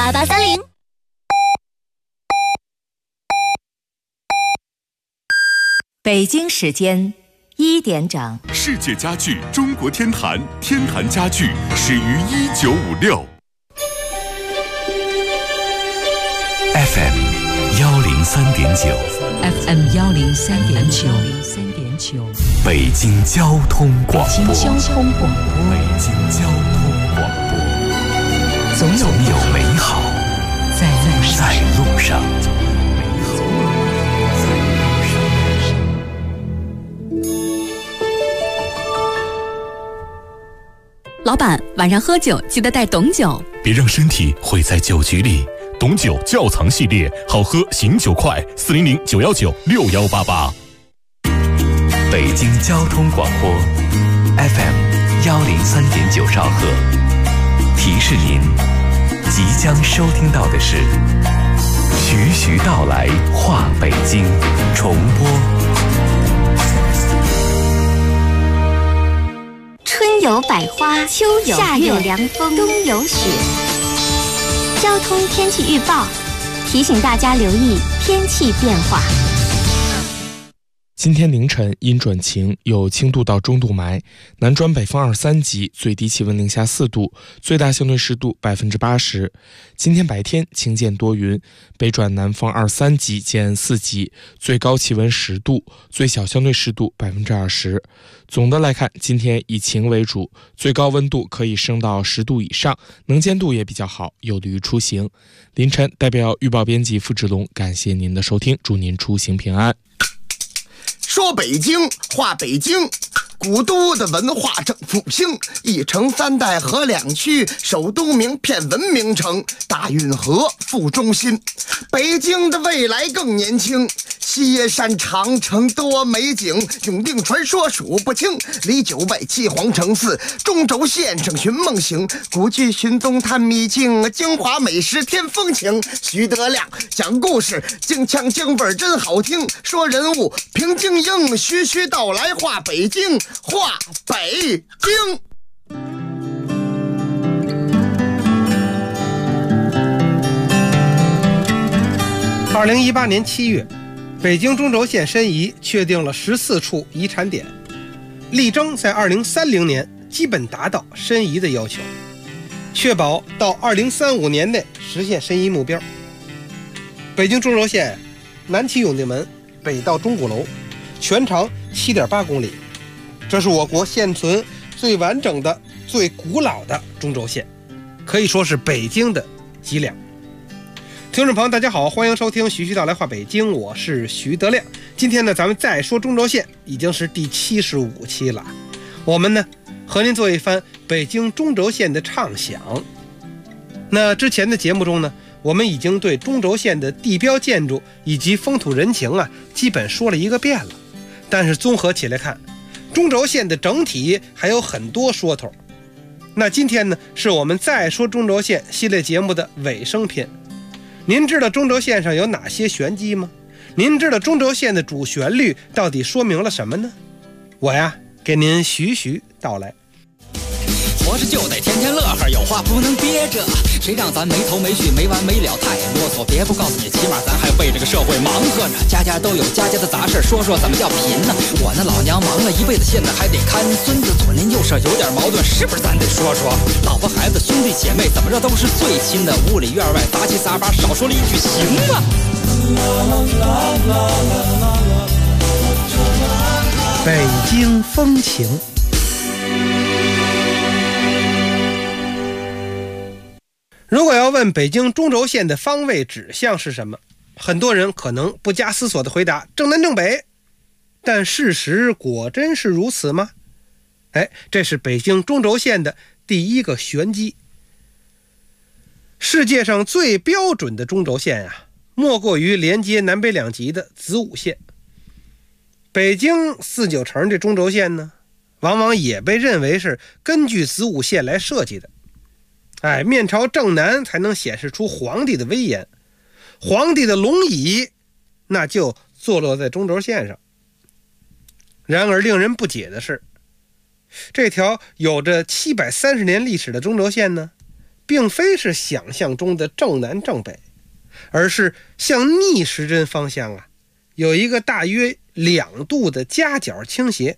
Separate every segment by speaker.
Speaker 1: 8830。
Speaker 2: 北京时间1点整，
Speaker 3: 世界家具中国天坛，天坛家具始于1956。
Speaker 4: FM 103.9
Speaker 5: FM 103.9，
Speaker 4: 北京交通广播。
Speaker 5: 北京交通广播，
Speaker 4: 北京交通广播，总有美好
Speaker 5: 在
Speaker 4: 路上。
Speaker 6: 老板，晚上喝酒记得带董酒，
Speaker 3: 别让身体毁在酒局里。董酒窖藏系列，好喝醒酒快，400-919-6188。
Speaker 4: 北京交通广播 FM 103.9兆赫，提示您即将收听到的是徐徐道来话北京重播。
Speaker 1: 春有百花，秋有夏有凉风，冬有雪。交通天气预报提醒大家留意天气变化。
Speaker 7: 今天凌晨阴转晴，有轻度到中度霾，南转北风2-3级，最低气温零下4度，最大相对湿度80%。今天白天晴间多云，北转南风2-3级见4级，最高气温10度，最小相对湿度20%。总的来看，今天以晴为主，最高温度可以升到10度以上，能见度也比较好，有利于出行。凌晨代表预报编辑付志龙，感谢您的收听，祝您出行平安。
Speaker 8: 说北京话北京，古都的文化正复兴，一城3代合2区，首都名片文明城，大运河副中心。北京的未来更年轻，西山长城多美景，永定传说数不清，离9外7皇城4，中轴线上寻梦行，古迹寻踪探秘境，京华美食添风情。徐德亮讲故事，京腔京味真好听，说人物平静应，徐徐道来话北京，话北京。
Speaker 9: 2018年7月，北京中轴线申遗确定了14处遗产点，力争在2030年基本达到申遗的要求，确保到2035年内实现申遗目标。北京中轴线南起永定门，北到钟鼓楼，全长7.8公里，这是我国现存最完整的、最古老的中轴线，可以说是北京的脊梁。听众朋友大家好，欢迎收听徐徐道来话北京，我是徐德亮。今天呢，咱们再说中轴线，已经是第75期了。我们呢和您做一番北京中轴线的畅想。那之前的节目中呢，我们已经对中轴线的地标建筑以及风土人情基本说了一个遍了。但是综合起来看，中轴线的整体还有很多说头。那今天呢，是我们再说中轴线系列节目的尾声篇。您知道中轴线上有哪些玄机吗？您知道中轴线的主旋律到底说明了什么呢？我给您徐徐道来。
Speaker 10: 活着就得天天乐呵，有话不能憋着，谁让咱没头没绪没完没了太啰嗦。别不告诉你，起码咱还为这个社会忙活着，家家都有家家的杂事，说说怎么叫贫呢？我那老娘忙了一辈子，现在还得看孙子，左邻右舍有点矛盾，是不是咱得说说？老婆孩子兄弟姐妹怎么着都是最亲的，屋里院外杂七杂八，少说了一句行吗？
Speaker 9: 北京风情。如果要问北京中轴线的方位指向是什么，很多人可能不加思索地回答正南正北，但事实果真是如此吗？这是北京中轴线的第一个玄机。世界上最标准的中轴线莫过于连接南北两极的子午线。北京49城这中轴线呢，往往也被认为是根据子午线来设计的。面朝正南才能显示出皇帝的威严，皇帝的龙椅那就坐落在中轴线上。然而令人不解的是，这条有着730年历史的中轴线呢， 并非是想象中的正南正北，而是向逆时针方向啊，有一个大约2度的夹角倾斜。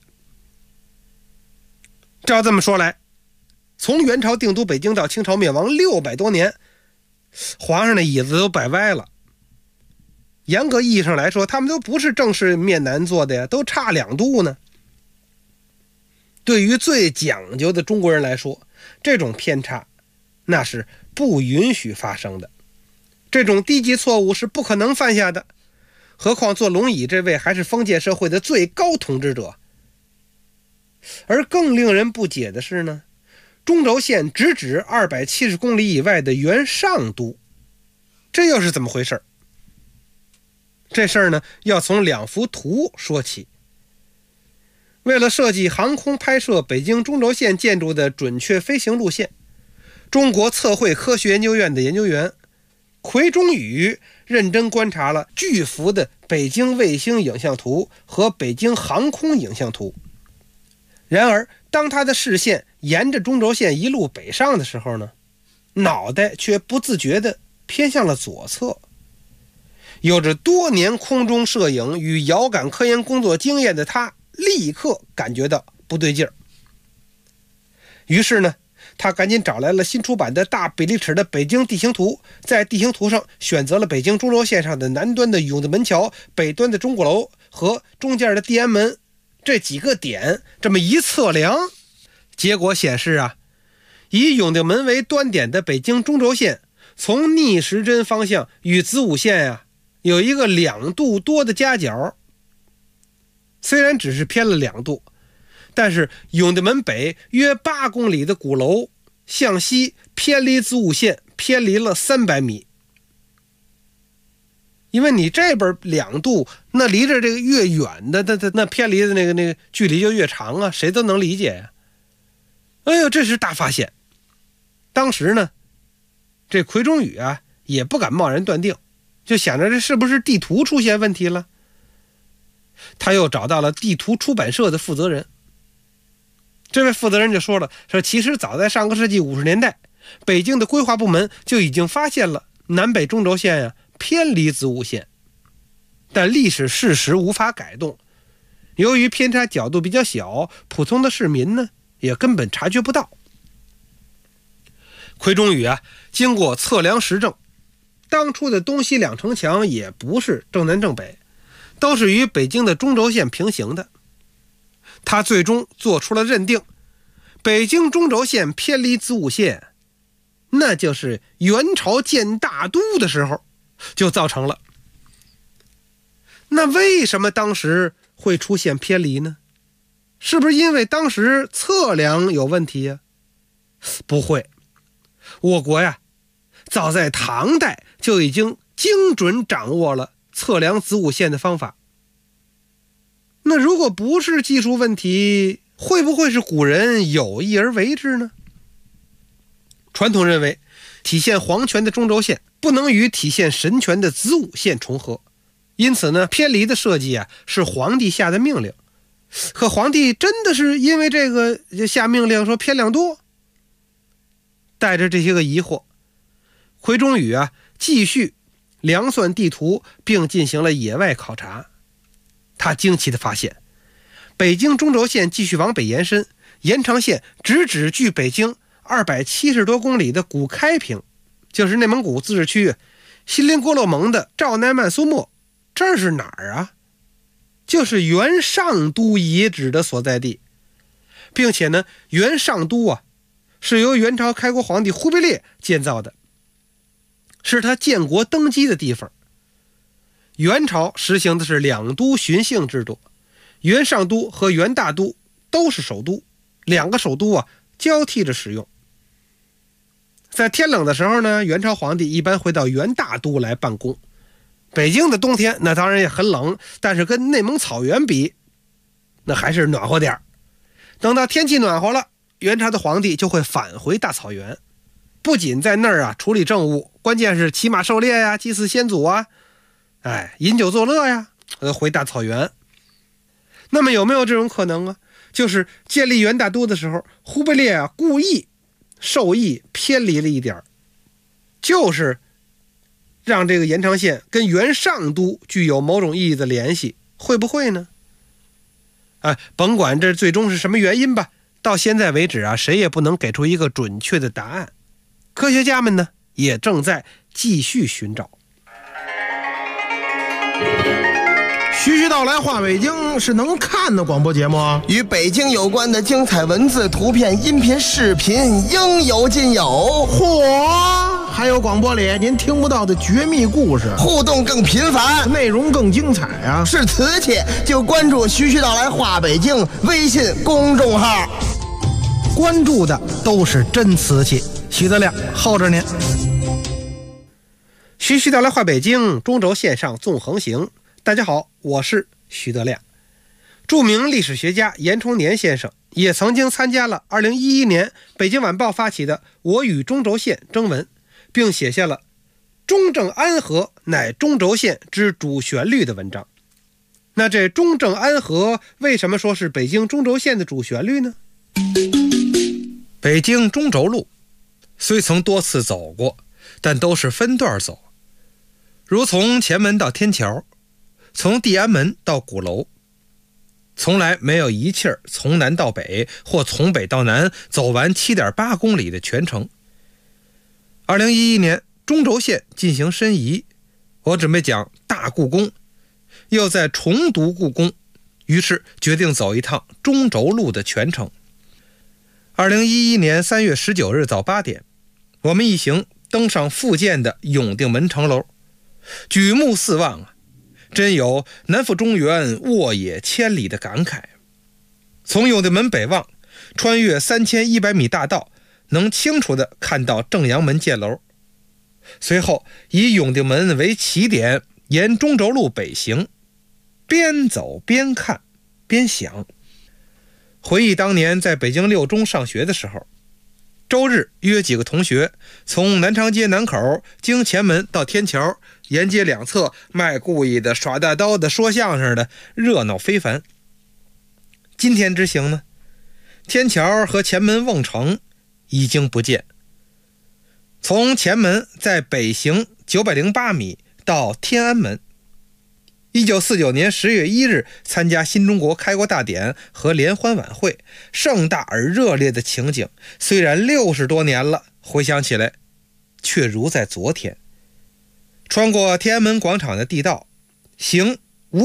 Speaker 9: 照这么说来，从元朝定都北京到清朝灭亡600多年，皇上的椅子都摆歪了。严格意义上来说，他们都不是正式面南坐的呀，都差2度呢。对于最讲究的中国人来说，这种偏差那是不允许发生的，这种低级错误是不可能犯下的。何况坐龙椅这位还是封建社会的最高统治者。而更令人不解的是呢，中轴线直指270公里以外的元上都，这又是怎么回事？这事儿呢，要从2幅图说起。为了设计航空拍摄北京中轴线建筑的准确飞行路线，中国测绘科学研究院的研究员奎中宇认真观察了巨幅的北京卫星影像图和北京航空影像图。然而当他的视线沿着中轴线一路北上的时候呢，脑袋却不自觉地偏向了左侧。有着多年空中摄影与遥感科研工作经验的他立刻感觉到不对劲儿。于是呢，他赶紧找来了新出版的大比例尺的北京地形图，在地形图上选择了北京中轴线上的南端的永定门桥、北端的钟鼓楼和中间的地安门这几个点，这么一测量，结果显示啊，以永定门为端点的北京中轴线从逆时针方向与子午线啊有一个2度多的夹角。虽然只是偏了2度，但是永定门北约8公里的鼓楼向西偏离子午线偏离了300米。因为你这边2度，那离着这个越远的那偏离的那个距离就越长啊，谁都能理解呀。哎呦，这是大发现。当时呢，这奎中宇啊也不敢贸然断定，就想着这是不是地图出现问题了。他又找到了地图出版社的负责人，这位负责人就说了，说其实早在上个世纪50年代，北京的规划部门就已经发现了南北中轴线呀偏离子午线，但历史事实无法改动，由于偏差角度比较小，普通的市民呢也根本察觉不到。奎中宇啊经过测量实证，当初的东西两城墙也不是正南正北，都是与北京的中轴线平行的。他最终做出了认定，北京中轴线偏离子午线，那就是元朝建大都的时候就造成了。那为什么当时会出现偏离呢？是不是因为当时测量有问题呀？不会，我国呀早在唐代就已经精准掌握了测量子午线的方法。那如果不是技术问题，会不会是古人有意而为之呢？传统认为，体现皇权的中轴线不能与体现神权的子午线重合，因此呢，偏离的设计啊是皇帝下的命令。可皇帝真的是因为这个下命令说偏2度？带着这些个疑惑，奎中宇啊继续量算地图，并进行了野外考察。他惊奇地发现，北京中轴线继续往北延伸，延长线直指距北京270多公里的古开平，就是内蒙古自治区锡林郭勒盟的赵乃曼苏莫。这是哪儿啊？就是元上都遗址的所在地，并且呢，元上都啊是由元朝开国皇帝忽必烈建造的，是他建国登基的地方。元朝实行的是2都巡幸制度，元上都和元大都都是首都，2个首都啊交替着使用。在天冷的时候呢，元朝皇帝一般会到元大都来办公。北京的冬天那当然也很冷，但是跟内蒙草原比，那还是暖和点。等到天气暖和了，元朝的皇帝就会返回大草原，不仅在那儿啊处理政务，关键是骑马狩猎呀、祭祀先祖啊，饮酒作乐呀，回大草原。那么有没有这种可能啊？就是建立元大都的时候，忽必烈啊故意授意偏离了一点，就是让这个延长线跟原上都具有某种意义的联系，会不会呢？甭管这最终是什么原因吧，到现在为止啊，谁也不能给出一个准确的答案。科学家们呢，也正在继续寻找。
Speaker 11: 徐徐道来话北京是能看的广播节目啊，
Speaker 8: 与北京有关的精彩文字、图片、音频、视频应有尽有。
Speaker 11: 嚯！还有广播里您听不到的绝密故事，
Speaker 8: 互动更频繁，
Speaker 11: 内容更精彩啊！
Speaker 8: 是瓷器就关注徐徐道来话北京微信公众号，
Speaker 11: 关注的都是真瓷器。许德亮候着您。
Speaker 9: 徐徐道来话北京，中轴线上纵横行。大家好，我是徐德亮。著名历史学家严崇年先生也曾经参加了2011年北京晚报发起的我与中轴线征文，并写下了中正安和乃中轴线之主旋律的文章。那这中正安和为什么说是北京中轴线的主旋律呢？北京中轴路虽曾多次走过，但都是分段走，如从前门到天桥，从地安门到鼓楼，从来没有一气儿从南到北或从北到南走完 7.8 公里的全程。2011年中轴线进行申遗，我准备讲大故宫，又在重读故宫，于是决定走一趟中轴路的全程。2011年3月19日早8点，我们一行登上复建的永定门城楼，举目四望啊，真有南赴中原沃野千里的感慨。从永定门北望，穿越3100米大道，能清楚地看到正阳门箭楼。随后以永定门为起点，沿中轴路北行，边走边看边想。回忆当年在北京6中上学的时候，周日约几个同学从南长街南口经前门到天桥，沿街两侧卖故意的、耍大刀的、说相声的，热闹非凡。今天之行呢，天桥和前门瓮城已经不见。从前门在北行908米到天安门。1949年10月1日参加新中国开国大典和联欢晚会，盛大而热烈的情景，虽然60多年了，回想起来却如在昨天。穿过天安门广场的地道，行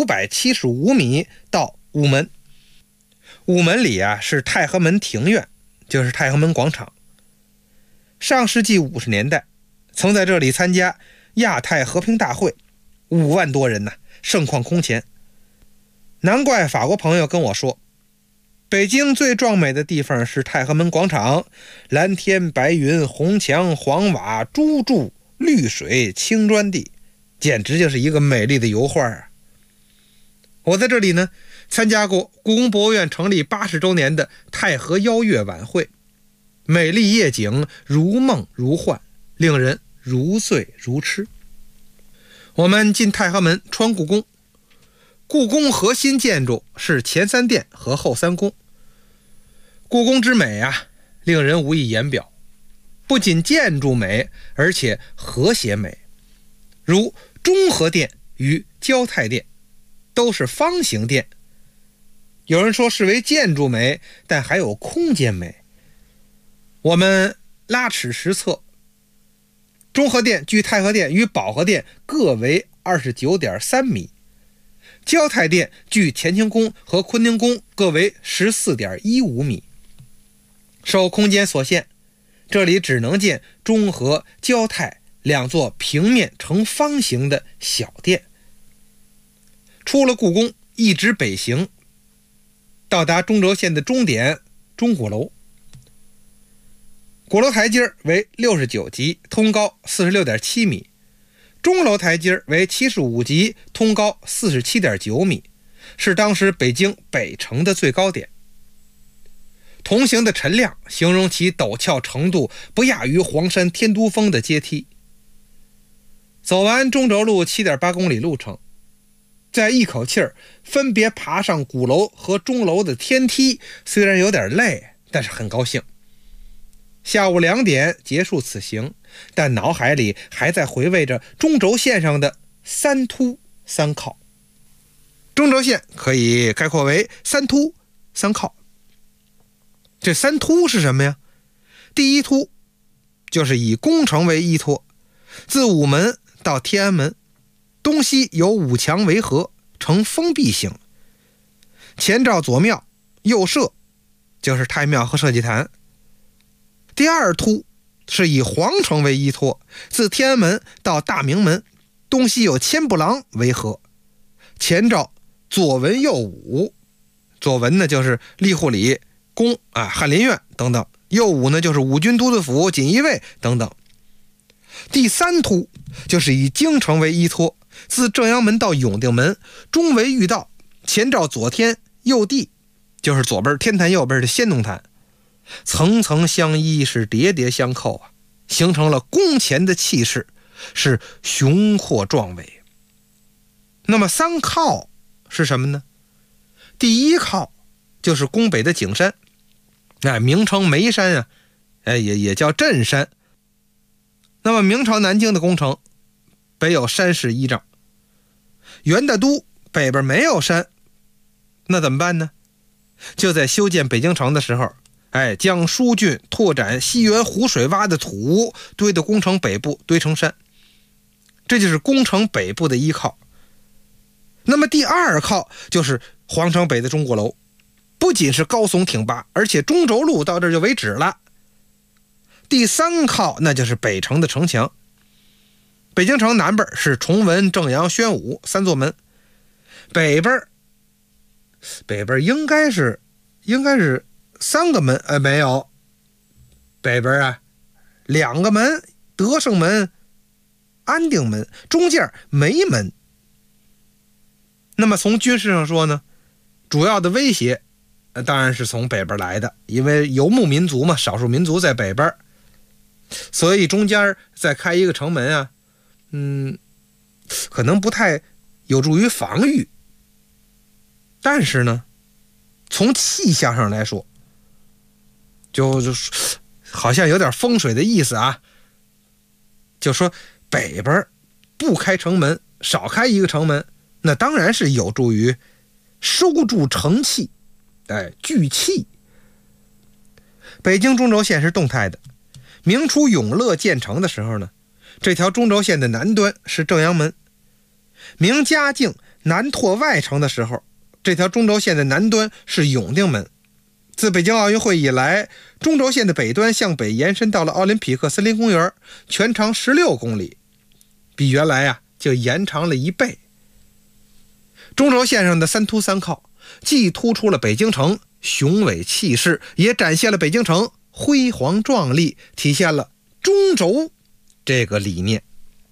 Speaker 9: 575米到午门。午门里啊是太和门庭院，就是太和门广场。上世纪50年代，曾在这里参加亚太和平大会，5万多人呢，盛况空前。难怪法国朋友跟我说，北京最壮美的地方是太和门广场，蓝天白云、红墙黄瓦、朱柱绿水青砖地，简直就是一个美丽的油画啊！我在这里呢，参加过故宫博物院成立80周年的太和邀月晚会，美丽夜景如梦如幻，令人如醉如痴。我们进太和门，穿故宫。故宫核心建筑是前3殿和后3宫。故宫之美啊，令人无以言表。不仅建筑美，而且和谐美。如中和殿与交泰殿都是方形殿，有人说是为建筑美，但还有空间美。我们拉尺实测，中和殿距太和殿与保和殿各为 29.3 米，交泰殿距乾清宫和坤宁宫各为 14.15 米。受空间所限，这里只能建中和、交泰2座平面呈方形的小殿。出了故宫，一直北行，到达中轴线的终点钟鼓楼。鼓楼台阶为69级，通高 46.7 米，钟楼台阶为75级，通高 47.9 米，是当时北京北城的最高点。同行的陈亮形容其陡峭程度不亚于黄山天都峰的阶梯。走完中轴路 7.8 公里路程，在一口气儿分别爬上鼓楼和钟楼的天梯，虽然有点累，但是很高兴。 下午2点结束此行，但脑海里还在回味着中轴线上的3突3靠。中轴线可以概括为3突3靠。这3突是什么呀？第一突就是以宫城为依托，自午门到天安门，东西有5墙围合，呈封闭形，前照左庙，右社，就是太庙和社稷坛。第二突是以皇城为依托，自天安门到大明门，东西有千步廊围合，前照左文右武，左文呢就是吏户里、宫翰林院等等，右武呢就是五军都督府、锦衣卫等等。第三突就是以京城为依托，自正阳门到永定门，中为御道，前照左天右地，就是左边天坛，右边的先农坛，层层相依，是叠叠相扣啊，形成了宫前的气势，是雄阔壮伟。那么3靠是什么呢？第一靠就是宫北的景山，名称眉山啊，也叫镇山。那么明朝南京的宫城，北有山势依仗，元大都北边没有山，那怎么办呢？就在修建北京城的时候，将疏浚拓展西园湖水洼的土堆到宫城北部，堆成山，这就是宫城北部的依靠。那么第二靠就是皇城北的钟鼓楼，不仅是高耸挺拔，而且中轴路到这就为止了。第三靠那就是北城的城墙，北京城南边是崇文、正阳、宣武3座门，北边应该是3个门，没有，北边2个门，德胜门、安定门，中间没门。那么从军事上说呢，主要的威胁当然是从北边来的，因为游牧民族嘛，少数民族在北边，所以中间再开一个城门啊，可能不太有助于防御。但是呢，从气象上来说，就好像有点风水的意思啊，就说北边不开城门，少开一个城门，那当然是有助于收住城气，聚气。北京中轴线是动态的，明初永乐建成的时候呢，这条中轴线的南端是正阳门。明嘉靖南拓外城的时候，这条中轴线的南端是永定门。自北京奥运会以来，中轴线的北端向北延伸到了奥林匹克森林公园，全长16公里，比原来就延长了1倍。中轴线上的3突3靠，既突出了北京城雄伟气势，也展现了北京城辉煌壮丽，体现了中轴这个理念。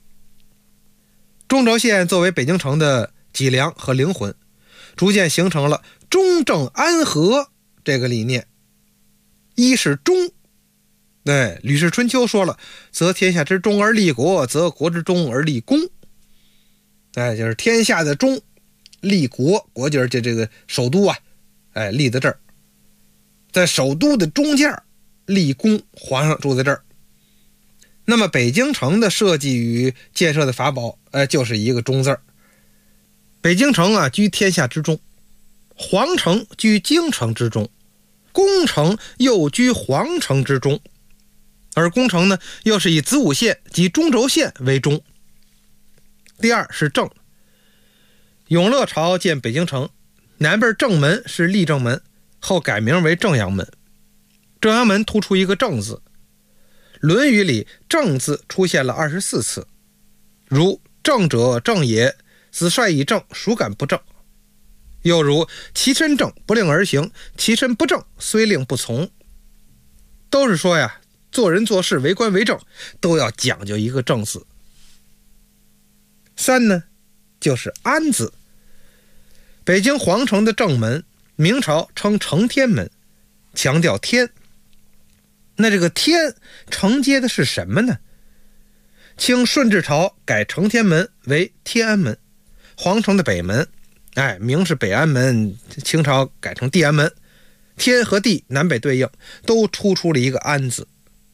Speaker 9: 中轴线作为北京城的脊梁和灵魂，逐渐形成了中正安和这个理念。一是中，吕氏春秋说了，则天下之中而立国，则国之中而立公。就是天下的中立国，国就是这个首都啊，立在这儿，在首都的中间立宫，皇上住在这儿。那么北京城的设计与建设的法宝，就是一个中字儿。北京城居天下之中，皇城居京城之中，宫城又居皇城之中，而宫城呢，又是以子午线及中轴线为中。第二是正，永乐朝建北京城，南边正门是立正门，后改名为正阳门。正阳门突出一个正字，论语里正字出现了24次，如正者正也，子帅以正，孰敢不正？又如其身正，不令而行，其身不正，虽令不从。都是说做人做事为官为政都要讲究一个正字。3呢就是安字，北京皇城的正门，明朝称承天门，强调天。那这个天承接的是什么呢？清顺治朝改承天门为天安门，皇城的北门，明是北安门，清朝改成地安门，天和地南北对应，都突出了一个安字。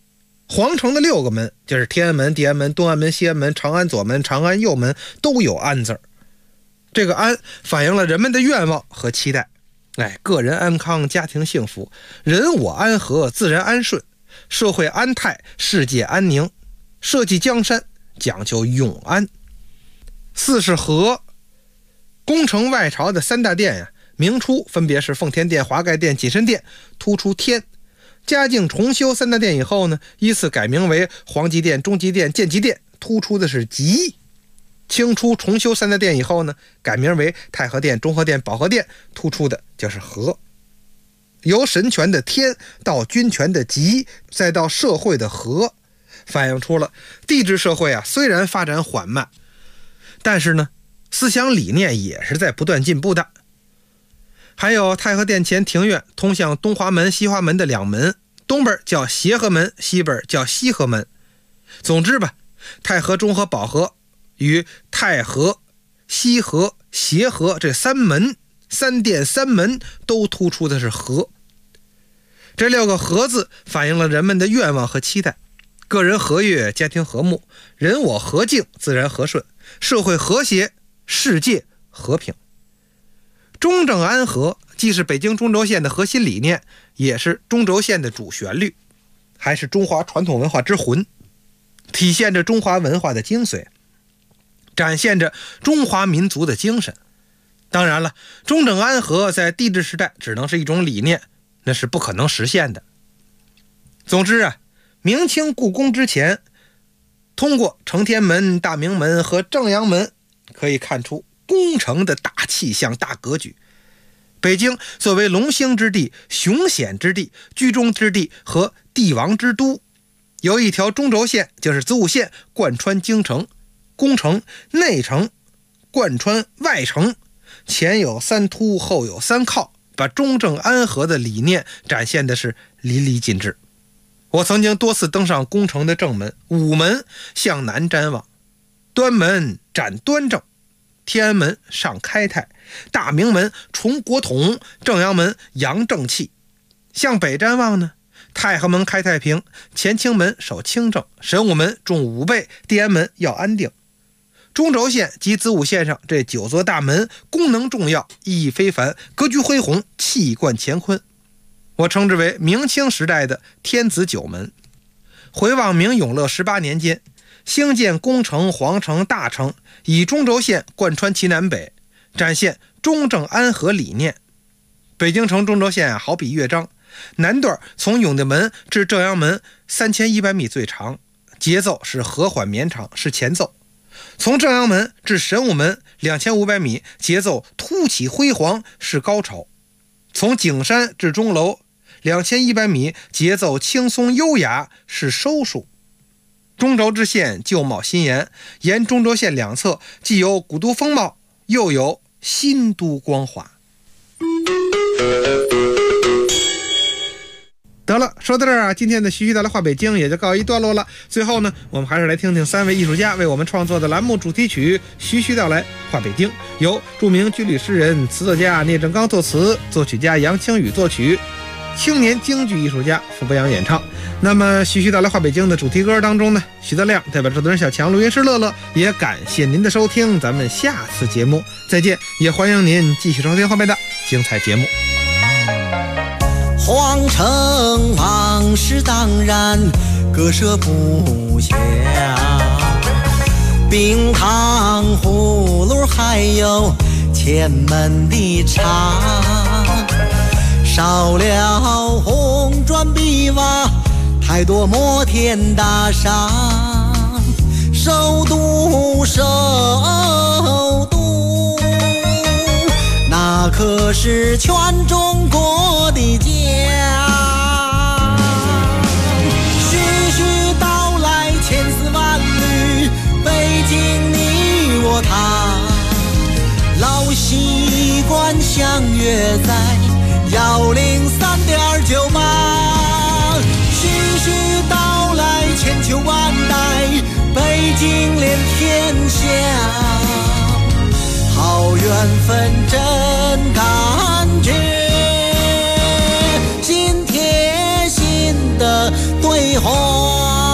Speaker 9: 皇城的6个门，就是天安门、地安门、东安门、西安门、长安左门、长安右门，都有安字儿。这个安反映了人们的愿望和期待。个人安康，家庭幸福，人我安和，自然安顺，社会安泰，世界安宁。社稷江山讲究永安。4是和。宫城外朝的3大殿呀，明初分别是奉天殿、华盖殿、谨慎殿，突出天。嘉靖重修3大殿以后呢，依次改名为皇极殿、中极殿、建极殿，突出的是吉。清初重修3大殿以后呢，改名为太和殿、中和殿、保和殿，突出的就是和。由神权的天到君权的吉，再到社会的和，反映出了帝制社会虽然发展缓慢，但是呢思想理念也是在不断进步的。还有太和殿前庭院通向东华门、西华门的2门，东边叫协和门，西边叫西和门。总之吧，太和、中和、保和与太和、西和、协和这3门、3殿3门都突出的是和。这6个和字反映了人们的愿望和期待。个人和悦，家庭和睦，人我和敬，自然和顺，社会和谐，世界和平。中正安和既是北京中轴线的核心理念，也是中轴线的主旋律，还是中华传统文化之魂，体现着中华文化的精髓，展现着中华民族的精神。当然了，中正安和在帝制时代只能是一种理念，那是不可能实现的。总之明清故宫之前，通过承天门、大明门和正阳门可以看出宫城的大气象、大格局。北京作为龙兴之地、雄显之地、居中之地和帝王之都，有一条中轴线，就是子午线，贯穿京城。宫城内城贯穿外城，前有3突，后有3靠，把中正安和的理念展现的是淋漓尽致。我曾经多次登上宫城的正门，午门向南瞻望，端门展端正，天安门上开泰，大明门崇国统，正阳门扬正气。向北瞻望呢，太和门开太平，乾清门守清正，神武门重武备，地安门要安定。中轴线及子午线上这9座大门功能重要，意义非凡，格局恢宏，气贯乾坤。我称之为明清时代的天子9门。回望明永乐18年间，兴建宫城、皇城、大城，以中轴线贯穿其南北，展现中正安和理念。北京城中轴线好比乐章，南段从永定门至正阳门3100米最长，节奏是和缓绵长，是前奏。从正阳门至神武门2500米，节奏突起辉煌，是高潮。从景山至钟楼2100米，节奏轻松优雅，是收束。中轴之线旧貌新颜，沿中轴线2侧既有古都风貌，又有新都光华。得了，说到这儿今天的徐徐道来话北京也就告一段落了。最后呢，我们还是来听听3位艺术家为我们创作的栏目主题曲《徐徐道来话北京》，由著名军旅诗人、词作家聂正刚作词，作曲家杨清宇作曲，青年京剧艺术家傅博洋演唱。那么徐徐道来话北京的主题歌当中呢，徐德亮代表制作人小强、录音师乐乐，也感谢您的收听，咱们下次节目再见，也欢迎您继续收听后面的精彩节目。
Speaker 12: 皇城往事当然割舍不下，冰糖葫芦还有前门的茶，少了红砖碧瓦，太多摩天大厦，首都那可是全中国的家。徐徐道来千丝万缕，北京你我他，老习惯相约在103.98。徐徐道来千秋万代，北京连天下，好缘分真感觉，心贴心的对话。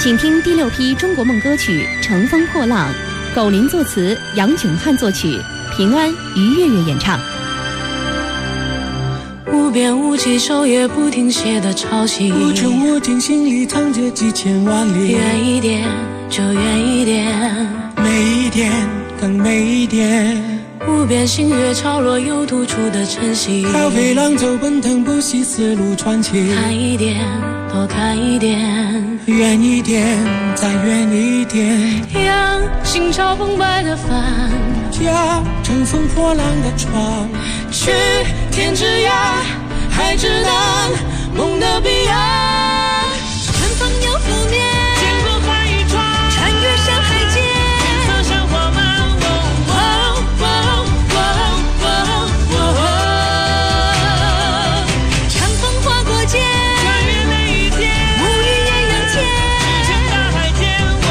Speaker 6: 请听第6批中国梦歌曲《乘风破浪》，苟琳作词，杨炯汉作曲，平安、于月月演唱。
Speaker 13: 无边无际，手也不停歇的潮汐，
Speaker 14: 无穷无尽，心里藏着几千万里。
Speaker 13: 远一点，就远一点，
Speaker 14: 美一点，更美一点。
Speaker 13: 无边星月潮落，有突出的晨曦。
Speaker 14: 高飞浪走，奔腾不息，丝路传奇。
Speaker 13: 看一点，多看一点，
Speaker 14: 远一点，再远一点。
Speaker 13: 让心潮澎湃的帆，
Speaker 14: 驾乘风破浪的船，
Speaker 13: 去天之涯，海之南，梦的彼岸。春风又拂面，
Speaker 14: 经过海与船，
Speaker 13: 穿越山海间，
Speaker 14: 天色像花满。
Speaker 13: 长风划过肩，
Speaker 14: 穿越每一天，
Speaker 13: 沐浴艳阳间，
Speaker 14: 直向大海间。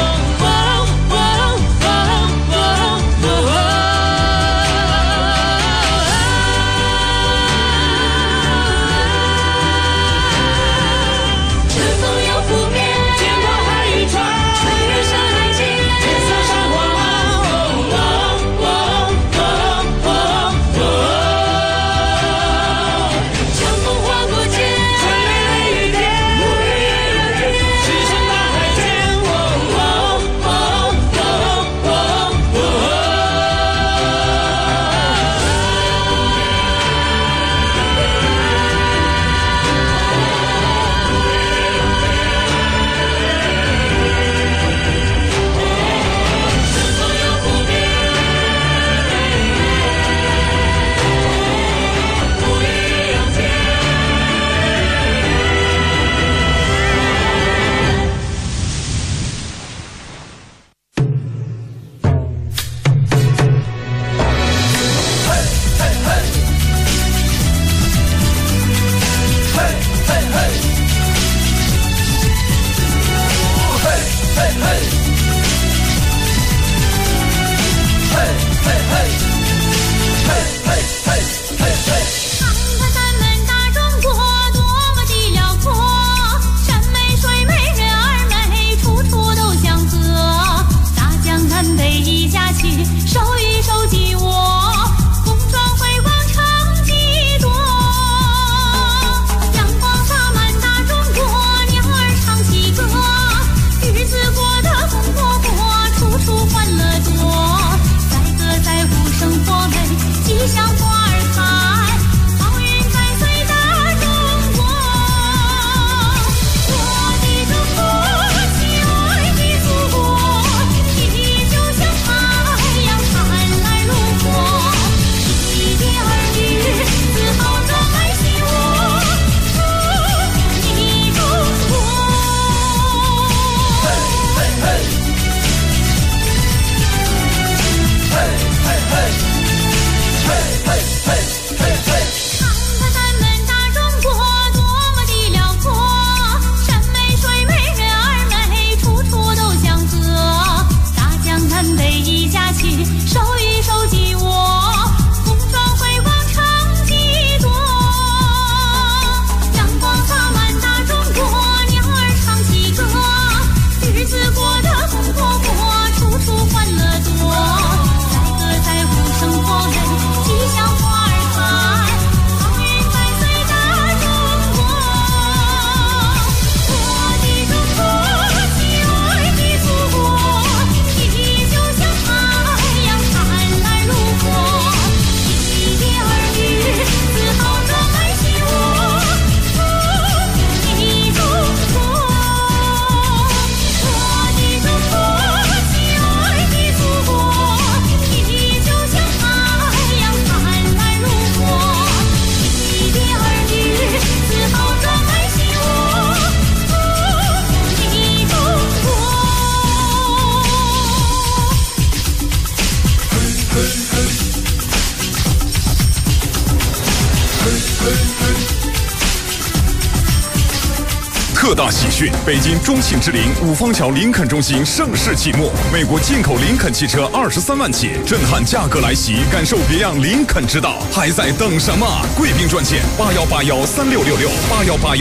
Speaker 3: 特大喜讯！北京中信之林五方桥林肯中心盛世启幕，美国进口林肯汽车23万起，震撼价格来袭，感受别样林肯之道，还在等什么？贵宾专线818136668181。